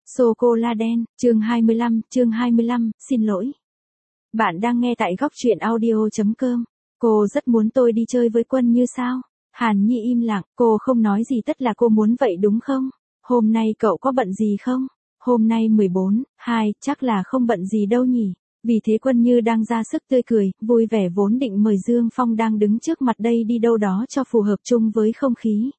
Sô-cô-la đen, chương 25, xin lỗi. Bạn đang nghe tại góc truyện audio.com. Cô rất muốn tôi đi chơi với Quân Như sao? Hàn Nhi im lặng, cô không nói gì, tất là cô muốn vậy đúng không? Hôm nay cậu có bận gì không? Hôm nay 14/2, chắc là không bận gì đâu nhỉ? Vì thế Quân Như đang ra sức tươi cười, vui vẻ vốn định mời Dương Phong đang đứng trước mặt đây đi đâu đó cho phù hợp chung với không khí.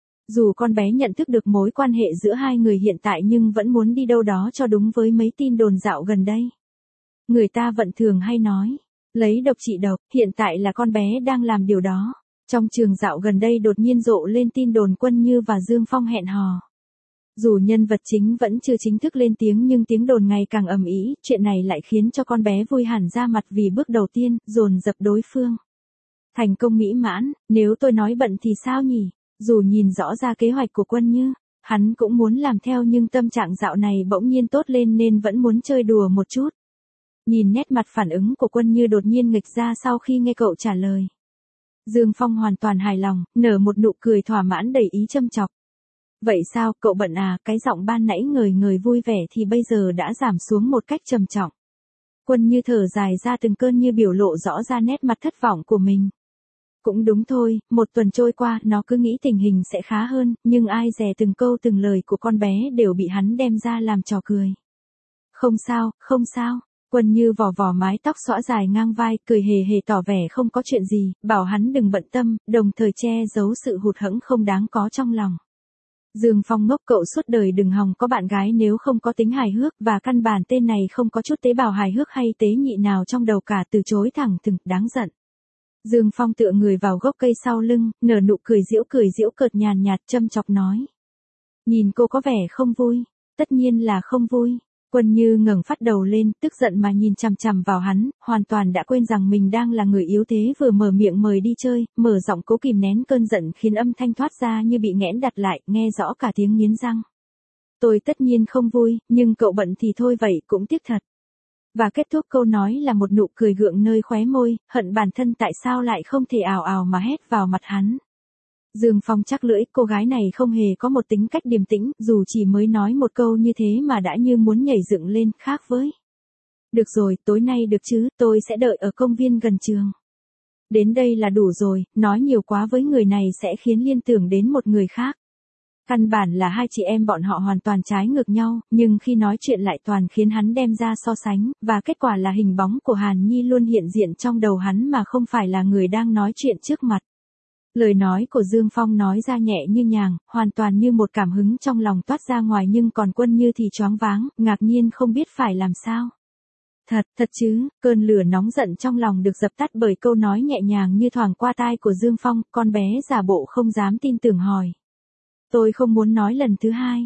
Dù con bé nhận thức được mối quan hệ giữa hai người hiện tại nhưng vẫn muốn đi đâu đó cho đúng với mấy tin đồn dạo gần đây. Người ta vẫn thường hay nói, lấy độc trị độc, hiện tại là con bé đang làm điều đó. Trong trường dạo gần đây đột nhiên rộ lên tin đồn Quân Như và Dương Phong hẹn hò. Dù nhân vật chính vẫn chưa chính thức lên tiếng nhưng tiếng đồn ngày càng ầm ĩ, chuyện này lại khiến cho con bé vui hẳn ra mặt vì bước đầu tiên, dồn dập đối phương. Thành công mỹ mãn, nếu tôi nói bận thì sao nhỉ? Dù nhìn rõ ra kế hoạch của Quân Như, hắn cũng muốn làm theo nhưng tâm trạng dạo này bỗng nhiên tốt lên nên vẫn muốn chơi đùa một chút. Nhìn nét mặt phản ứng của Quân Như đột nhiên nghịch ra sau khi nghe cậu trả lời. Dương Phong hoàn toàn hài lòng, nở một nụ cười thỏa mãn đầy ý châm chọc. Vậy sao, cậu bận à? Cái giọng ban nãy ngời vui vẻ thì bây giờ đã giảm xuống một cách trầm trọng. Quân Như thở dài ra từng cơn như biểu lộ rõ ra nét mặt thất vọng của mình. Cũng đúng thôi, một tuần trôi qua, nó cứ nghĩ tình hình sẽ khá hơn, nhưng ai dè từng câu từng lời của con bé đều bị hắn đem ra làm trò cười. Không sao, Quân Như vò mái tóc xõa dài ngang vai, cười hề tỏ vẻ không có chuyện gì, bảo hắn đừng bận tâm, đồng thời che giấu sự hụt hẫng không đáng có trong lòng. Dương Phong ngốc, cậu suốt đời đừng hòng có bạn gái nếu không có tính hài hước, và căn bản tên này không có chút tế bào hài hước hay tế nhị nào trong đầu cả, từ chối thẳng thừng, đáng giận. Dương Phong tựa người vào gốc cây sau lưng, nở nụ cười giễu cợt nhàn nhạt châm chọc nói. Nhìn cô có vẻ không vui, tất nhiên là không vui. Quân Như ngẩng phát đầu lên, tức giận mà nhìn chằm chằm vào hắn, hoàn toàn đã quên rằng mình đang là người yếu thế vừa mở miệng mời đi chơi, mở giọng cố kìm nén cơn giận khiến âm thanh thoát ra như bị nghẽn đặt lại, nghe rõ cả tiếng nghiến răng. Tôi tất nhiên không vui, nhưng cậu bận thì thôi vậy cũng tiếc thật. Và kết thúc câu nói là một nụ cười gượng nơi khóe môi, hận bản thân tại sao lại không thể ào mà hét vào mặt hắn. Dương Phong chắc lưỡi, cô gái này không hề có một tính cách điềm tĩnh, dù chỉ mới nói một câu như thế mà đã như muốn nhảy dựng lên, khác với. Được rồi, tối nay được chứ, tôi sẽ đợi ở công viên gần trường. Đến đây là đủ rồi, nói nhiều quá với người này sẽ khiến liên tưởng đến một người khác. Căn bản là hai chị em bọn họ hoàn toàn trái ngược nhau, nhưng khi nói chuyện lại toàn khiến hắn đem ra so sánh, và kết quả là hình bóng của Hàn Nhi luôn hiện diện trong đầu hắn mà không phải là người đang nói chuyện trước mặt. Lời nói của Dương Phong nói ra nhẹ như nhàng, hoàn toàn như một cảm hứng trong lòng toát ra ngoài, nhưng còn Quân Như thì choáng váng, ngạc nhiên không biết phải làm sao. Thật chứ, cơn lửa nóng giận trong lòng được dập tắt bởi câu nói nhẹ nhàng như thoảng qua tai của Dương Phong, con bé giả bộ không dám tin tưởng hỏi. Tôi không muốn nói lần thứ hai.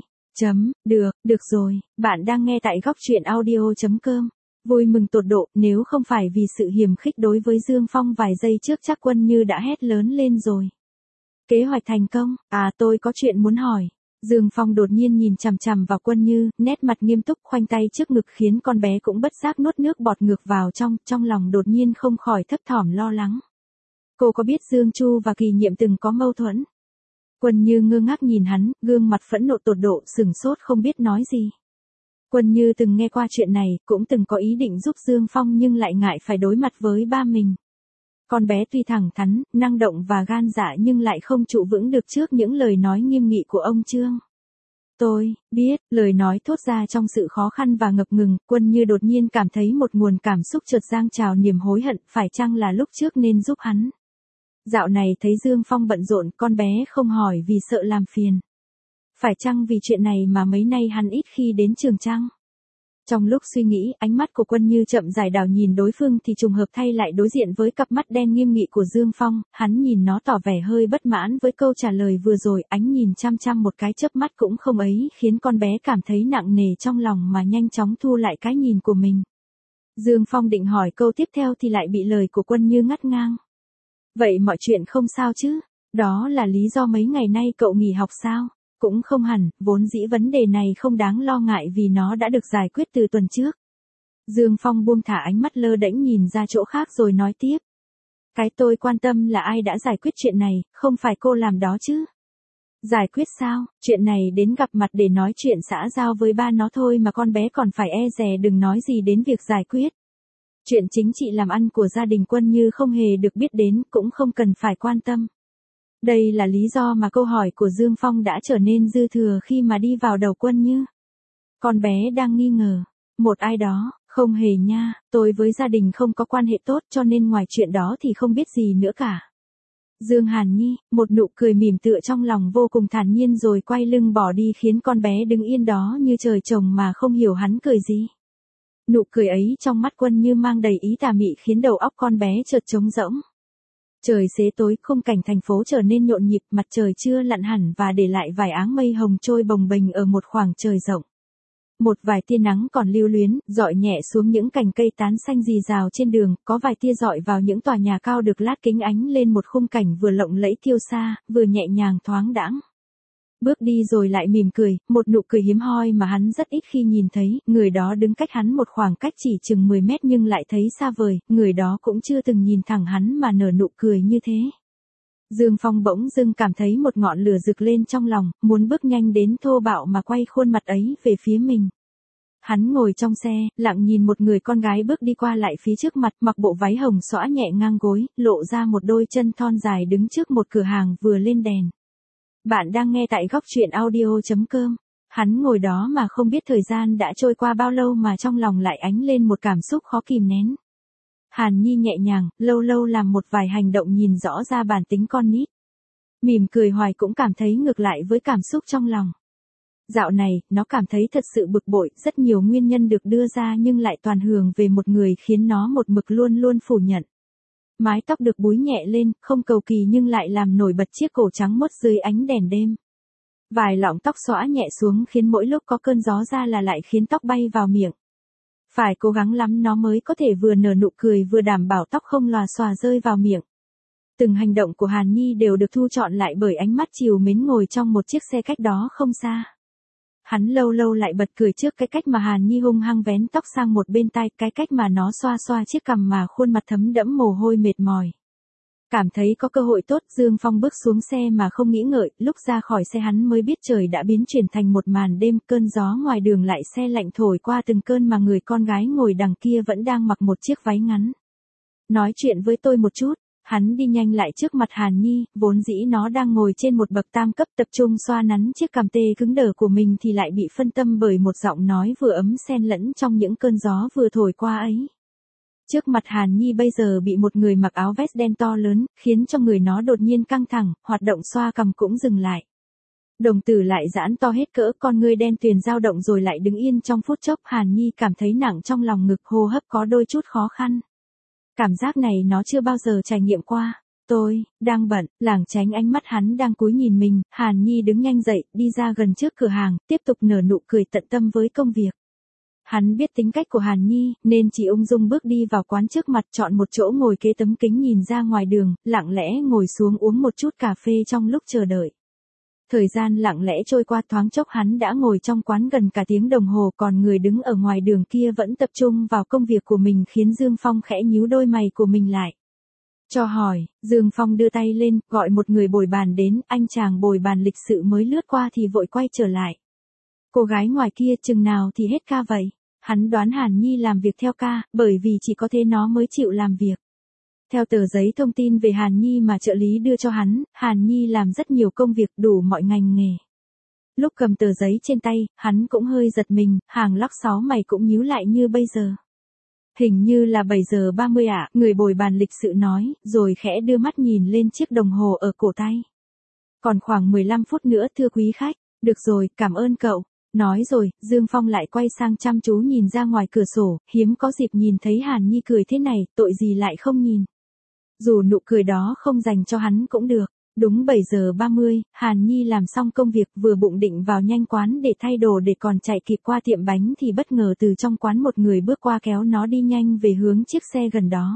Được rồi, bạn đang nghe tại góc truyện audio.com. Vui mừng tột độ, nếu không phải vì sự hiềm khích đối với Dương Phong vài giây trước chắc Quân Như đã hét lớn lên rồi. Kế hoạch thành công, tôi có chuyện muốn hỏi. Dương Phong đột nhiên nhìn chằm chằm vào Quân Như, nét mặt nghiêm túc khoanh tay trước ngực khiến con bé cũng bất giác nuốt nước bọt ngược vào trong lòng đột nhiên không khỏi thấp thỏm lo lắng. Cô có biết Dương Chu và Kỳ Nhiệm từng có mâu thuẫn? Quân Như ngơ ngác nhìn hắn, gương mặt phẫn nộ tột độ, sửng sốt không biết nói gì. Quân Như từng nghe qua chuyện này, cũng từng có ý định giúp Dương Phong nhưng lại ngại phải đối mặt với ba mình. Con bé tuy thẳng thắn, năng động và gan dạ nhưng lại không trụ vững được trước những lời nói nghiêm nghị của ông Trương. Tôi biết, lời nói thốt ra trong sự khó khăn và ngập ngừng, Quân Như đột nhiên cảm thấy một nguồn cảm xúc chợt dâng trào, niềm hối hận, phải chăng là lúc trước nên giúp hắn. Dạo này thấy Dương Phong bận rộn, con bé không hỏi vì sợ làm phiền. Phải chăng vì chuyện này mà mấy nay hắn ít khi đến trường chăng? Trong lúc suy nghĩ, ánh mắt của Quân Như chậm rãi đảo nhìn đối phương thì trùng hợp thay lại đối diện với cặp mắt đen nghiêm nghị của Dương Phong, hắn nhìn nó tỏ vẻ hơi bất mãn với câu trả lời vừa rồi, ánh nhìn chăm một cái chớp mắt cũng không ấy, khiến con bé cảm thấy nặng nề trong lòng mà nhanh chóng thu lại cái nhìn của mình. Dương Phong định hỏi câu tiếp theo thì lại bị lời của Quân Như ngắt ngang. Vậy mọi chuyện không sao chứ? Đó là lý do mấy ngày nay cậu nghỉ học sao? Cũng không hẳn, vốn dĩ vấn đề này không đáng lo ngại vì nó đã được giải quyết từ tuần trước. Dương Phong buông thả ánh mắt lơ đễnh nhìn ra chỗ khác rồi nói tiếp. Cái tôi quan tâm là ai đã giải quyết chuyện này, không phải cô làm đó chứ? Giải quyết sao, chuyện này đến gặp mặt để nói chuyện xã giao với ba nó thôi mà con bé còn phải e dè đừng nói gì đến việc giải quyết. Chuyện chính trị làm ăn của gia đình Quân Như không hề được biết đến, cũng không cần phải quan tâm. Đây là lý do mà câu hỏi của Dương Phong đã trở nên dư thừa khi mà đi vào đầu Quân Như. Con bé đang nghi ngờ. Một ai đó, không hề nha, tôi với gia đình không có quan hệ tốt cho nên ngoài chuyện đó thì không biết gì nữa cả. Dương Hàn Nhi, một nụ cười mỉm tựa trong lòng vô cùng thản nhiên rồi quay lưng bỏ đi khiến con bé đứng yên đó như trời trồng mà không hiểu hắn cười gì. Nụ cười ấy trong mắt Quân Như mang đầy ý tà mị khiến đầu óc con bé chợt trống rỗng. Trời xế tối, khung cảnh thành phố trở nên nhộn nhịp, mặt trời chưa lặn hẳn và để lại vài áng mây hồng trôi bồng bềnh ở một khoảng trời rộng. Một vài tia nắng còn lưu luyến, rọi nhẹ xuống những cành cây tán xanh rì rào trên đường, có vài tia rọi vào những tòa nhà cao được lát kính ánh lên một khung cảnh vừa lộng lẫy kiêu sa, vừa nhẹ nhàng thoáng đãng. Bước đi rồi lại mỉm cười, một nụ cười hiếm hoi mà hắn rất ít khi nhìn thấy, người đó đứng cách hắn một khoảng cách chỉ chừng 10 mét nhưng lại thấy xa vời, người đó cũng chưa từng nhìn thẳng hắn mà nở nụ cười như thế. Dương Phong bỗng dưng cảm thấy một ngọn lửa rực lên trong lòng, muốn bước nhanh đến thô bạo mà quay khuôn mặt ấy về phía mình. Hắn ngồi trong xe, lặng nhìn một người con gái bước đi qua lại phía trước mặt, mặc bộ váy hồng xõa nhẹ ngang gối, lộ ra một đôi chân thon dài đứng trước một cửa hàng vừa lên đèn. Bạn đang nghe tại góc truyện audio.com. Hắn ngồi đó mà không biết thời gian đã trôi qua bao lâu mà trong lòng lại ánh lên một cảm xúc khó kìm nén. Hàn Nhi nhẹ nhàng, lâu lâu làm một vài hành động nhìn rõ ra bản tính con nít. Mỉm cười hoài cũng cảm thấy ngược lại với cảm xúc trong lòng. Dạo này, nó cảm thấy thật sự bực bội, rất nhiều nguyên nhân được đưa ra nhưng lại toàn hướng về một người khiến nó một mực luôn luôn phủ nhận. Mái tóc được búi nhẹ lên, không cầu kỳ nhưng lại làm nổi bật chiếc cổ trắng muốt dưới ánh đèn đêm. Vài lọng tóc xõa nhẹ xuống khiến mỗi lúc có cơn gió ra là lại khiến tóc bay vào miệng. Phải cố gắng lắm nó mới có thể vừa nở nụ cười vừa đảm bảo tóc không lòa xòa rơi vào miệng. Từng hành động của Hàn Nhi đều được thu trọn lại bởi ánh mắt trìu mến ngồi trong một chiếc xe cách đó không xa. Hắn lâu lâu lại bật cười trước cái cách mà Hàn Nhi hung hăng vén tóc sang một bên tai, cái cách mà nó xoa xoa chiếc cằm mà khuôn mặt thấm đẫm mồ hôi mệt mỏi. Cảm thấy có cơ hội tốt, Dương Phong bước xuống xe mà không nghĩ ngợi, lúc ra khỏi xe hắn mới biết trời đã biến chuyển thành một màn đêm, cơn gió ngoài đường lại se lạnh thổi qua từng cơn mà người con gái ngồi đằng kia vẫn đang mặc một chiếc váy ngắn. Nói chuyện với tôi một chút. Hắn đi nhanh lại trước mặt Hàn Nhi, vốn dĩ nó đang ngồi trên một bậc tam cấp tập trung xoa nắn chiếc cằm tê cứng đờ của mình thì lại bị phân tâm bởi một giọng nói vừa ấm xen lẫn trong những cơn gió vừa thổi qua ấy. Trước mặt Hàn Nhi bây giờ bị một người mặc áo vest đen to lớn, khiến cho người nó đột nhiên căng thẳng, hoạt động xoa cằm cũng dừng lại. Đồng tử lại giãn to hết cỡ, con ngươi đen tuyền dao động rồi lại đứng yên trong phút chốc. Hàn Nhi cảm thấy nặng trong lòng ngực, hô hấp có đôi chút khó khăn. Cảm giác này nó chưa bao giờ trải nghiệm qua. Tôi, đang bận, lảng tránh ánh mắt hắn đang cúi nhìn mình, Hàn Nhi đứng nhanh dậy, đi ra gần trước cửa hàng, tiếp tục nở nụ cười tận tâm với công việc. Hắn biết tính cách của Hàn Nhi, nên chỉ ung dung bước đi vào quán trước mặt, chọn một chỗ ngồi kế tấm kính nhìn ra ngoài đường, lặng lẽ ngồi xuống uống một chút cà phê trong lúc chờ đợi. Thời gian lặng lẽ trôi qua, thoáng chốc hắn đã ngồi trong quán gần cả tiếng đồng hồ, còn người đứng ở ngoài đường kia vẫn tập trung vào công việc của mình khiến Dương Phong khẽ nhíu đôi mày của mình lại. Cho hỏi, Dương Phong đưa tay lên, gọi một người bồi bàn đến, anh chàng bồi bàn lịch sự mới lướt qua thì vội quay trở lại. Cô gái ngoài kia chừng nào thì hết ca vậy? Hắn đoán Hàn Nhi làm việc theo ca, bởi vì chỉ có thế nó mới chịu làm việc. Theo tờ giấy thông tin về Hàn Nhi mà trợ lý đưa cho hắn, Hàn Nhi làm rất nhiều công việc đủ mọi ngành nghề. Lúc cầm tờ giấy trên tay, hắn cũng hơi giật mình, hàng lóc sáu mày cũng nhíu lại như bây giờ. Hình như là 7 giờ 30 ạ, người bồi bàn lịch sự nói, rồi khẽ đưa mắt nhìn lên chiếc đồng hồ ở cổ tay. Còn khoảng 15 phút nữa thưa quý khách, được rồi, cảm ơn cậu. Nói rồi, Dương Phong lại quay sang chăm chú nhìn ra ngoài cửa sổ, hiếm có dịp nhìn thấy Hàn Nhi cười thế này, tội gì lại không nhìn. Dù nụ cười đó không dành cho hắn cũng được. Đúng 7 giờ 30, Hàn Nhi làm xong công việc vừa bụng định vào nhanh quán để thay đồ để còn chạy kịp qua tiệm bánh thì bất ngờ từ trong quán một người bước qua kéo nó đi nhanh về hướng chiếc xe gần đó.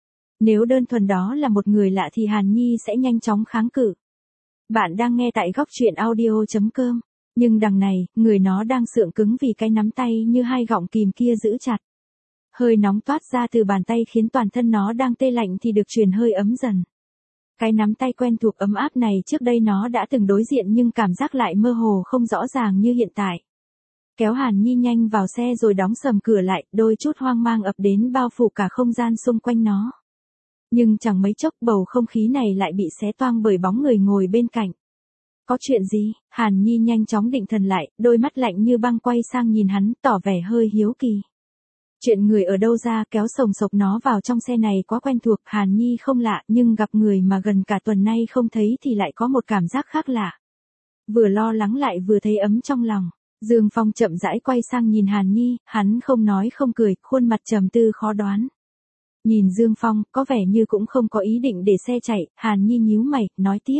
Nếu đơn thuần đó là một người lạ thì Hàn Nhi sẽ nhanh chóng kháng cự. Bạn đang nghe tại góc truyện audio.com. Nhưng đằng này, người nó đang sượng cứng vì cái nắm tay như hai gọng kìm kia giữ chặt. Hơi nóng toát ra từ bàn tay khiến toàn thân nó đang tê lạnh thì được truyền hơi ấm dần. Cái nắm tay quen thuộc ấm áp này trước đây nó đã từng đối diện nhưng cảm giác lại mơ hồ không rõ ràng như hiện tại. Kéo Hàn Nhi nhanh vào xe rồi đóng sầm cửa lại, đôi chút hoang mang ập đến bao phủ cả không gian xung quanh nó. Nhưng chẳng mấy chốc bầu không khí này lại bị xé toang bởi bóng người ngồi bên cạnh. Có chuyện gì? Hàn Nhi nhanh chóng định thần lại, đôi mắt lạnh như băng quay sang nhìn hắn, tỏ vẻ hơi hiếu kỳ. Chuyện người ở đâu ra kéo sồng sộc nó vào trong xe này quá quen thuộc, Hàn Nhi không lạ, nhưng gặp người mà gần cả tuần nay không thấy thì lại có một cảm giác khác lạ. Vừa lo lắng lại vừa thấy ấm trong lòng. Dương Phong chậm rãi quay sang nhìn Hàn Nhi, hắn không nói không cười, khuôn mặt trầm tư khó đoán. Nhìn Dương Phong, có vẻ như cũng không có ý định để xe chạy, Hàn Nhi nhíu mày, nói tiếp.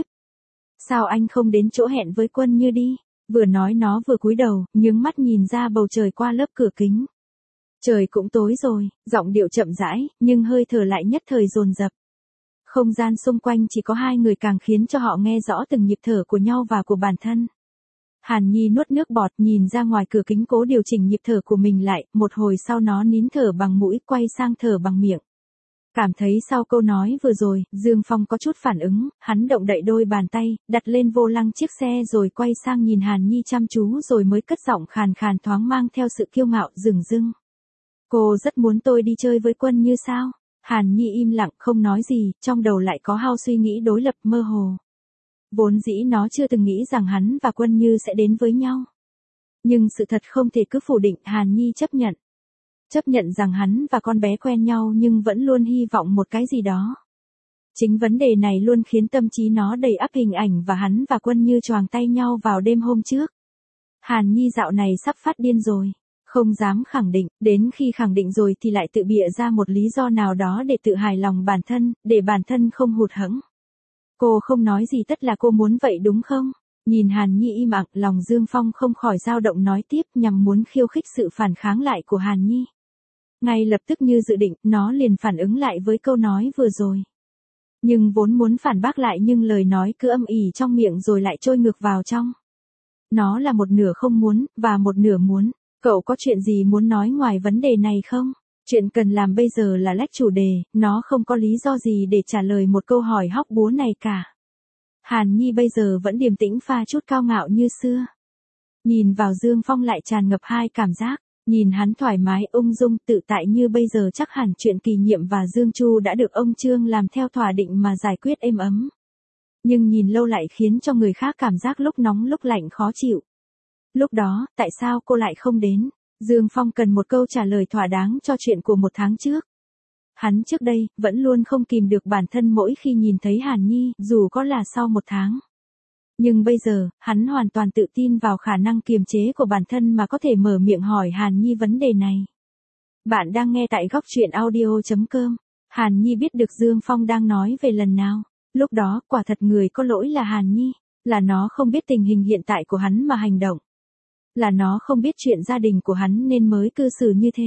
Sao anh không đến chỗ hẹn với Quân Như đi? Vừa nói nó vừa cúi đầu, nhướng mắt nhìn ra bầu trời qua lớp cửa kính. Trời cũng tối rồi, giọng điệu chậm rãi, nhưng hơi thở lại nhất thời dồn dập. Không gian xung quanh chỉ có hai người càng khiến cho họ nghe rõ từng nhịp thở của nhau và của bản thân. Hàn Nhi nuốt nước bọt nhìn ra ngoài cửa kính cố điều chỉnh nhịp thở của mình lại, một hồi sau nó nín thở bằng mũi quay sang thở bằng miệng. Cảm thấy sau câu nói vừa rồi, Dương Phong có chút phản ứng, hắn động đậy đôi bàn tay, đặt lên vô lăng chiếc xe rồi quay sang nhìn Hàn Nhi chăm chú rồi mới cất giọng khàn khàn thoáng mang theo sự kiêu ngạo dửng dưng. Cô rất muốn tôi đi chơi với Quân Như sao? Hàn Nhi im lặng không nói gì, trong đầu lại có hao suy nghĩ đối lập mơ hồ. Vốn dĩ nó chưa từng nghĩ rằng hắn và Quân Như sẽ đến với nhau. Nhưng sự thật không thể cứ phủ định, Hàn Nhi chấp nhận. Chấp nhận rằng hắn và con bé quen nhau nhưng vẫn luôn hy vọng một cái gì đó. Chính vấn đề này luôn khiến tâm trí nó đầy ắp hình ảnh và hắn và Quân Như choàng tay nhau vào đêm hôm trước. Hàn Nhi dạo này sắp phát điên rồi. Không dám khẳng định, đến khi khẳng định rồi thì lại tự bịa ra một lý do nào đó để tự hài lòng bản thân, để bản thân không hụt hẫng. Cô không nói gì tất là cô muốn vậy đúng không? Nhìn Hàn Nhi im lặng, lòng Dương Phong không khỏi dao động nói tiếp nhằm muốn khiêu khích sự phản kháng lại của Hàn Nhi. Ngay lập tức như dự định, nó liền phản ứng lại với câu nói vừa rồi. Nhưng vốn muốn phản bác lại nhưng lời nói cứ âm ỉ trong miệng rồi lại trôi ngược vào trong. Nó là một nửa không muốn, và một nửa muốn. Cậu có chuyện gì muốn nói ngoài vấn đề này không? Chuyện cần làm bây giờ là lách chủ đề, nó không có lý do gì để trả lời một câu hỏi hóc búa này cả. Hàn Nhi bây giờ vẫn điềm tĩnh pha chút cao ngạo như xưa. Nhìn vào Dương Phong lại tràn ngập hai cảm giác, nhìn hắn thoải mái ung dung tự tại như bây giờ chắc hẳn chuyện Kỳ Nhiệm và Dương Chu đã được ông Trương làm theo thỏa định mà giải quyết êm ấm. Nhưng nhìn lâu lại khiến cho người khác cảm giác lúc nóng lúc lạnh khó chịu. Lúc đó, tại sao cô lại không đến? Dương Phong cần một câu trả lời thỏa đáng cho chuyện của một tháng trước. Hắn trước đây, vẫn luôn không kìm được bản thân mỗi khi nhìn thấy Hàn Nhi, dù có là sau một tháng. Nhưng bây giờ, hắn hoàn toàn tự tin vào khả năng kiềm chế của bản thân mà có thể mở miệng hỏi Hàn Nhi vấn đề này. Bạn đang nghe tại góc truyện audio.com. Hàn Nhi biết được Dương Phong đang nói về lần nào. Lúc đó, quả thật người có lỗi là Hàn Nhi. Là nó không biết tình hình hiện tại của hắn mà hành động. Là nó không biết chuyện gia đình của hắn nên mới cư xử như thế.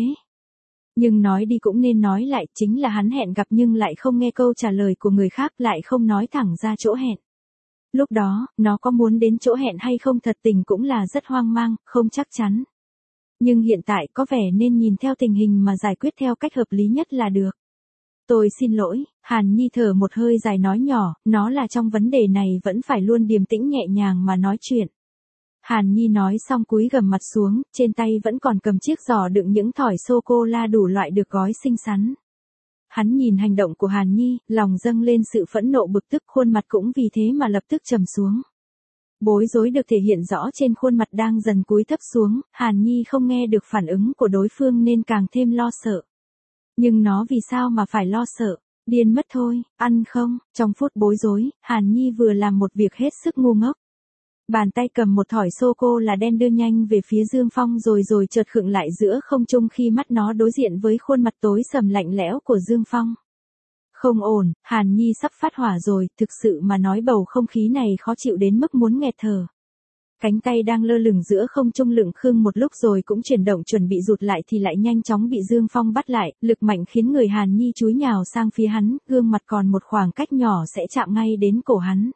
Nhưng nói đi cũng nên nói lại, chính là hắn hẹn gặp nhưng lại không nghe câu trả lời của người khác, lại không nói thẳng ra chỗ hẹn. Lúc đó, nó có muốn đến chỗ hẹn hay không thật tình cũng là rất hoang mang, không chắc chắn. Nhưng hiện tại có vẻ nên nhìn theo tình hình mà giải quyết theo cách hợp lý nhất là được. Tôi xin lỗi, Hàn Nhi thở một hơi dài nói nhỏ, nó là trong vấn đề này vẫn phải luôn điềm tĩnh nhẹ nhàng mà nói chuyện. Hàn Nhi nói xong cúi gằm mặt xuống, trên tay vẫn còn cầm chiếc giỏ đựng những thỏi sô-cô-la đủ loại được gói xinh xắn. Hắn nhìn hành động của Hàn Nhi, lòng dâng lên sự phẫn nộ bực tức, khuôn mặt cũng vì thế mà lập tức trầm xuống. Bối rối được thể hiện rõ trên khuôn mặt đang dần cúi thấp xuống, Hàn Nhi không nghe được phản ứng của đối phương nên càng thêm lo sợ. Nhưng nó vì sao mà phải lo sợ? Điên mất thôi, ăn không? Trong phút bối rối, Hàn Nhi vừa làm một việc hết sức ngu ngốc. Bàn tay cầm một thỏi sô-cô-la đen đưa nhanh về phía Dương Phong rồi chợt khựng lại giữa không trung khi mắt nó đối diện với khuôn mặt tối sầm lạnh lẽo của Dương Phong. Không ổn, Hàn Nhi sắp phát hỏa rồi, thực sự mà nói bầu không khí này khó chịu đến mức muốn nghẹt thở. Cánh tay đang lơ lửng giữa không trung lững khưng một lúc rồi cũng chuyển động chuẩn bị rụt lại thì lại nhanh chóng bị Dương Phong bắt lại, lực mạnh khiến người Hàn Nhi chúi nhào sang phía hắn, gương mặt còn một khoảng cách nhỏ sẽ chạm ngay đến cổ hắn.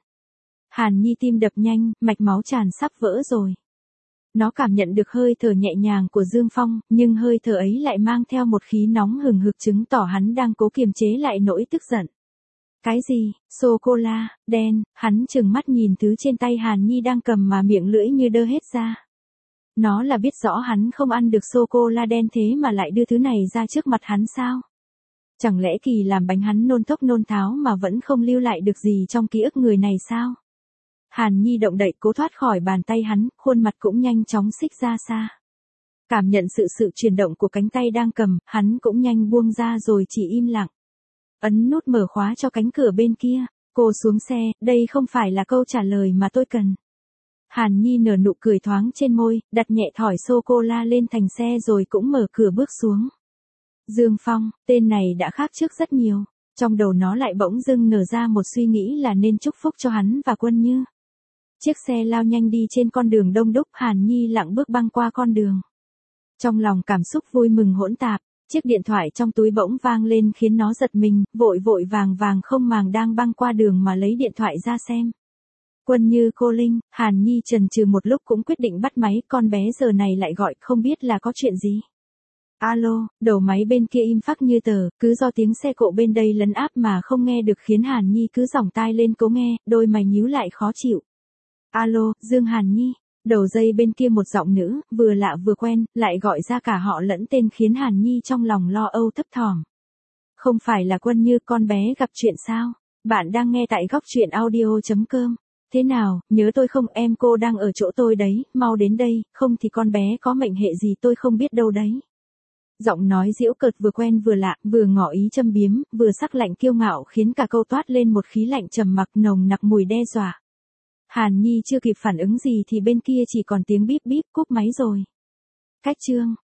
Hàn Nhi tim đập nhanh, mạch máu tràn sắp vỡ rồi. Nó cảm nhận được hơi thở nhẹ nhàng của Dương Phong, nhưng hơi thở ấy lại mang theo một khí nóng hừng hực chứng tỏ hắn đang cố kiềm chế lại nỗi tức giận. Cái gì, sô-cô-la, đen, hắn trừng mắt nhìn thứ trên tay Hàn Nhi đang cầm mà miệng lưỡi như đơ hết ra. Nó là biết rõ hắn không ăn được sô-cô-la đen thế mà lại đưa thứ này ra trước mặt hắn sao? Chẳng lẽ kỳ làm bánh hắn nôn thốc nôn tháo mà vẫn không lưu lại được gì trong ký ức người này sao? Hàn Nhi động đậy cố thoát khỏi bàn tay hắn, khuôn mặt cũng nhanh chóng xích ra xa. Cảm nhận sự chuyển động của cánh tay đang cầm, hắn cũng nhanh buông ra rồi chỉ im lặng. Ấn nút mở khóa cho cánh cửa bên kia. Cô xuống xe, đây không phải là câu trả lời mà tôi cần. Hàn Nhi nở nụ cười thoáng trên môi, đặt nhẹ thỏi sô-cô-la lên thành xe rồi cũng mở cửa bước xuống. Dương Phong, tên này đã khác trước rất nhiều. Trong đầu nó lại bỗng dưng nở ra một suy nghĩ là nên chúc phúc cho hắn và Quân Như. Chiếc xe lao nhanh đi trên con đường đông đúc, Hàn Nhi lặng bước băng qua con đường. Trong lòng cảm xúc vui mừng hỗn tạp, chiếc điện thoại trong túi bỗng vang lên khiến nó giật mình, vội vội vàng vàng không màng đang băng qua đường mà lấy điện thoại ra xem. Quân Như, cô Linh. Hàn Nhi chần chừ một lúc cũng quyết định bắt máy, con bé giờ này lại gọi, không biết là có chuyện gì. Alo, đầu máy bên kia im phắc như tờ, cứ do tiếng xe cộ bên đây lấn áp mà không nghe được khiến Hàn Nhi cứ giỏng tai lên cố nghe, đôi mày nhíu lại khó chịu. Alo, Dương Hàn Nhi. Đầu dây bên kia một giọng nữ, vừa lạ vừa quen, lại gọi ra cả họ lẫn tên khiến Hàn Nhi trong lòng lo âu thấp thỏm. Không phải là Quân Như, con bé gặp chuyện sao? Bạn đang nghe tại góc truyện audio.com. Thế nào, nhớ tôi không, em cô đang ở chỗ tôi đấy, mau đến đây, không thì con bé có mệnh hệ gì tôi không biết đâu đấy. Giọng nói giễu cợt vừa quen vừa lạ, vừa ngỏ ý châm biếm, vừa sắc lạnh kiêu ngạo khiến cả câu toát lên một khí lạnh trầm mặc nồng nặc mùi đe dọa. Hàn Nhi chưa kịp phản ứng gì thì bên kia chỉ còn tiếng bíp bíp cúp máy rồi. Cách chương